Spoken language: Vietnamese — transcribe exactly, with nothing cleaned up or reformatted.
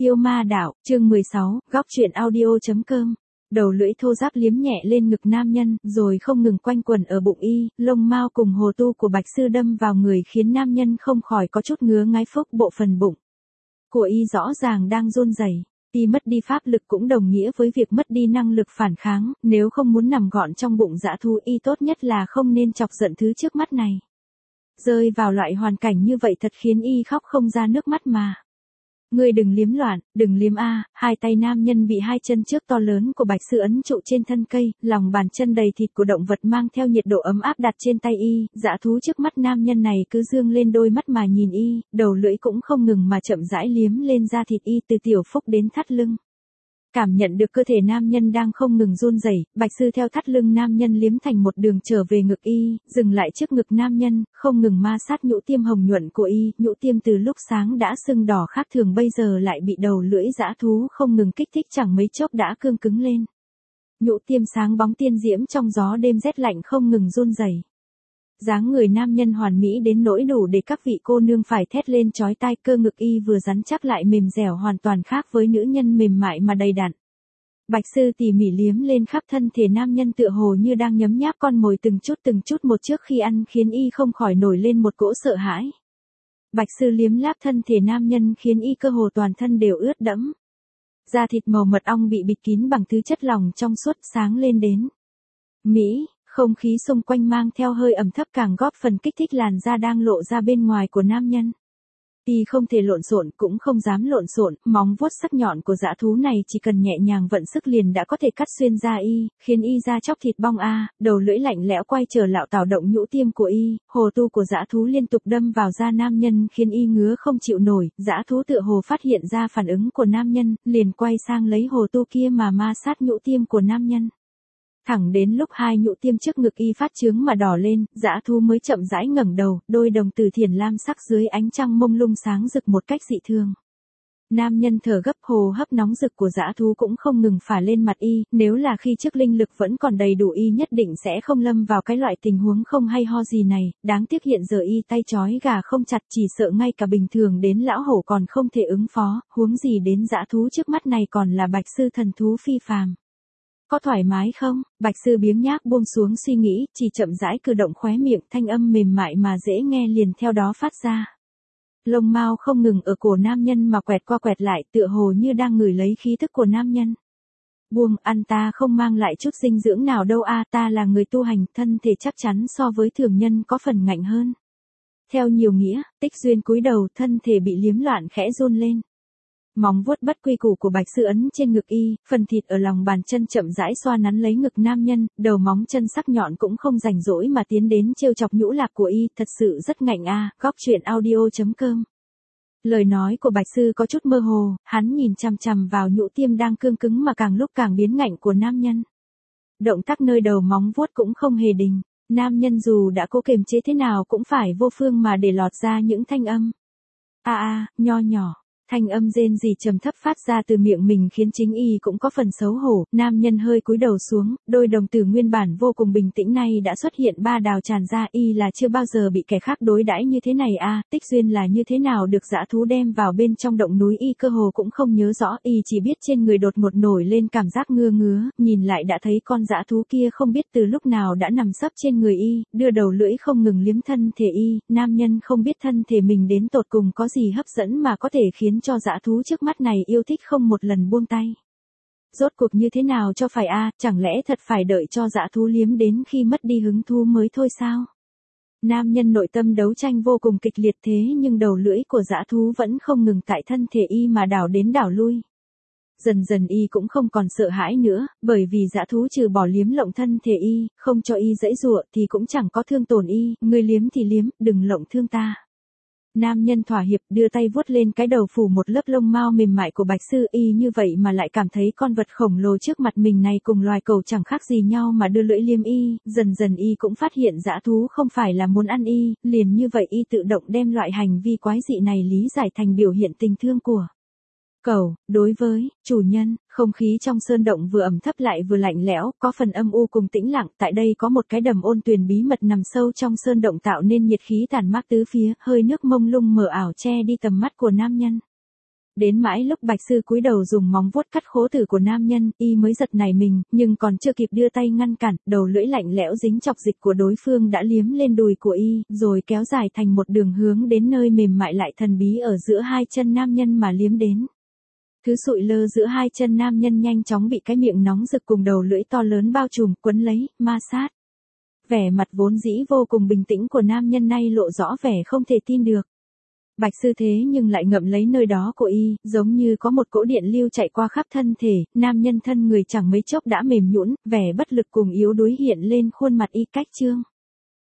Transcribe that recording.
Yêu ma đạo, chương mười sáu, góc truyện audio.com. Đầu lưỡi thô ráp liếm nhẹ lên ngực nam nhân, rồi không ngừng quanh quẩn ở bụng y, lông mao cùng hồ tu của Bạch Sư đâm vào người khiến nam nhân không khỏi có chút ngứa ngáy phốc bộ phần bụng của y rõ ràng đang run rẩy. Y mất đi pháp lực cũng đồng nghĩa với việc mất đi năng lực phản kháng, nếu không muốn nằm gọn trong bụng dã thú y tốt nhất là không nên chọc giận thứ trước mắt này. Rơi vào loại hoàn cảnh như vậy thật khiến y khóc không ra nước mắt mà. Ngươi đừng liếm loạn, đừng liếm a. Hai tay nam nhân bị hai chân trước to lớn của Bạch Sư ấn trụ trên thân cây, lòng bàn chân đầy thịt của động vật mang theo nhiệt độ ấm áp đặt trên tay y, dã thú trước mắt nam nhân này cứ dương lên đôi mắt mà nhìn y, đầu lưỡi cũng không ngừng mà chậm rãi liếm lên da thịt y từ tiểu phúc đến thắt lưng. Cảm nhận được cơ thể nam nhân đang không ngừng run rẩy, Bạch Sư theo thắt lưng nam nhân liếm thành một đường trở về ngực y, dừng lại trước ngực nam nhân, không ngừng ma sát nhũ tiêm hồng nhuận của y, nhũ tiêm từ lúc sáng đã sưng đỏ khác thường bây giờ lại bị đầu lưỡi dã thú không ngừng kích thích chẳng mấy chốc đã cương cứng lên. Nhũ tiêm sáng bóng tiên diễm trong gió đêm rét lạnh không ngừng run rẩy. Dáng người nam nhân hoàn mỹ đến nỗi đủ để các vị cô nương phải thét lên chói tai, cơ ngực y vừa rắn chắc lại mềm dẻo hoàn toàn khác với nữ nhân mềm mại mà đầy đặn. Bạch Sư tỉ mỉ liếm lên khắp thân thể nam nhân tựa hồ như đang nhấm nháp con mồi từng chút từng chút một trước khi ăn khiến y không khỏi nổi lên một cỗ sợ hãi. Bạch Sư liếm láp thân thể nam nhân khiến y cơ hồ toàn thân đều ướt đẫm. Da thịt màu mật ong bị bịt kín bằng thứ chất lỏng trong suốt sáng lên đến Mỹ. Không khí xung quanh mang theo hơi ẩm thấp càng góp phần kích thích làn da đang lộ ra bên ngoài của nam nhân. Y không thể lộn xộn cũng không dám lộn xộn, móng vuốt sắc nhọn của dã thú này chỉ cần nhẹ nhàng vận sức liền đã có thể cắt xuyên da y, khiến y da chóc thịt bong a, đầu lưỡi lạnh lẽo quay trở lạo tảo động nhũ tiêm của y, hồ tu của dã thú liên tục đâm vào da nam nhân khiến y ngứa không chịu nổi, dã thú tựa hồ phát hiện ra phản ứng của nam nhân, liền quay sang lấy hồ tu kia mà ma sát nhũ tiêm của nam nhân. Thẳng đến lúc hai nhũ tiêm trước ngực y phát chướng mà đỏ lên, dã thú mới chậm rãi ngẩng đầu, đôi đồng tử thiển lam sắc dưới ánh trăng mông lung sáng rực một cách dị thường. Nam nhân thở gấp, hồ hấp nóng rực của dã thú cũng không ngừng phả lên mặt y, nếu là khi trước linh lực vẫn còn đầy đủ y nhất định sẽ không lâm vào cái loại tình huống không hay ho gì này, đáng tiếc hiện giờ y tay trói gà không chặt, chỉ sợ ngay cả bình thường đến lão hổ còn không thể ứng phó, huống gì đến dã thú trước mắt này còn là Bạch Sư thần thú phi phàm. Có thoải mái không? Bạch Sư biếng nhác buông xuống suy nghĩ, chỉ chậm rãi cử động khóe miệng, thanh âm mềm mại mà dễ nghe liền theo đó phát ra. Lông mao không ngừng ở cổ nam nhân mà quẹt qua quẹt lại, tựa hồ như đang ngửi lấy khí thức của nam nhân. Buông, ăn ta không mang lại chút dinh dưỡng nào đâu a, ta là người tu hành, thân thể chắc chắn so với thường nhân có phần ngạnh hơn. Theo nhiều nghĩa, Tích Duyên cúi đầu, thân thể bị liếm loạn khẽ run lên. Móng vuốt bất quy củ của Bạch Sư ấn trên ngực y, phần thịt ở lòng bàn chân chậm rãi xoa nắn lấy ngực nam nhân, đầu móng chân sắc nhọn cũng không rảnh rỗi mà tiến đến trêu chọc nhũ lạc của y, thật sự rất ngạnh a. Góc truyện audio.com. Lời nói của Bạch Sư có chút mơ hồ, hắn nhìn chằm chằm vào nhũ tiêm đang cương cứng mà càng lúc càng biến ngạnh của nam nhân. Động tác nơi đầu móng vuốt cũng không hề đình, nam nhân dù đã cố kiềm chế thế nào cũng phải vô phương mà để lọt ra những thanh âm. A a, nho nhỏ. Thanh âm rên rỉ trầm thấp phát ra từ miệng mình khiến chính y cũng có phần xấu hổ, nam nhân hơi cúi đầu xuống, đôi đồng tử nguyên bản vô cùng bình tĩnh này đã xuất hiện ba đào tràn ra, y là chưa bao giờ bị kẻ khác đối đãi như thế này a. Tích Duyên là như thế nào được dã thú đem vào bên trong động núi y cơ hồ cũng không nhớ rõ, y chỉ biết trên người đột ngột nổi lên cảm giác ngưa ngứa, nhìn lại đã thấy con dã thú kia không biết từ lúc nào đã nằm sấp trên người y, đưa đầu lưỡi không ngừng liếm thân thể y, nam nhân không biết thân thể mình đến tột cùng có gì hấp dẫn mà có thể khiến cho dã thú trước mắt này yêu thích không một lần buông tay. Rốt cuộc như thế nào cho phải a, chẳng lẽ thật phải đợi cho dã thú liếm đến khi mất đi hứng thú mới thôi sao? Nam nhân nội tâm đấu tranh vô cùng kịch liệt thế nhưng đầu lưỡi của dã thú vẫn không ngừng tại thân thể y mà đảo đến đảo lui. Dần dần y cũng không còn sợ hãi nữa, bởi vì dã thú trừ bỏ liếm lộng thân thể y, không cho y giãy giụa thì cũng chẳng có thương tổn y, ngươi liếm thì liếm, đừng lộng thương ta. Nam nhân thỏa hiệp đưa tay vuốt lên cái đầu phủ một lớp lông mao mềm mại của Bạch Sư y như vậy mà lại cảm thấy con vật khổng lồ trước mặt mình này cùng loài cẩu chẳng khác gì nhau mà đưa lưỡi liếm y, dần dần y cũng phát hiện dã thú không phải là muốn ăn y, liền như vậy y tự động đem loại hành vi quái dị này lý giải thành biểu hiện tình thương của cẩu đối với chủ nhân. Không khí trong sơn động vừa ẩm thấp lại vừa lạnh lẽo, có phần âm u cùng tĩnh lặng, tại đây có một cái đầm ôn tuyền bí mật nằm sâu trong sơn động tạo nên nhiệt khí tản mát tứ phía, hơi nước mông lung mờ ảo che đi tầm mắt của nam nhân. Đến mãi lúc bạch sư cúi đầu dùng móng vuốt cắt khố tử của nam nhân, y mới giật nảy mình, nhưng còn chưa kịp đưa tay ngăn cản, đầu lưỡi lạnh lẽo dính chọc dịch của đối phương đã liếm lên đùi của y, rồi kéo dài thành một đường hướng đến nơi mềm mại lại thần bí ở giữa hai chân nam nhân mà liếm đến. Thứ sụi lơ giữa hai chân nam nhân nhanh chóng bị cái miệng nóng rực cùng đầu lưỡi to lớn bao trùm, quấn lấy, ma sát. Vẻ mặt vốn dĩ vô cùng bình tĩnh của nam nhân nay lộ rõ vẻ không thể tin được. Bạch sư thế nhưng lại ngậm lấy nơi đó của y, giống như có một cỗ điện lưu chạy qua khắp thân thể, nam nhân thân người chẳng mấy chốc đã mềm nhũn, vẻ bất lực cùng yếu đuối hiện lên khuôn mặt y cách trương.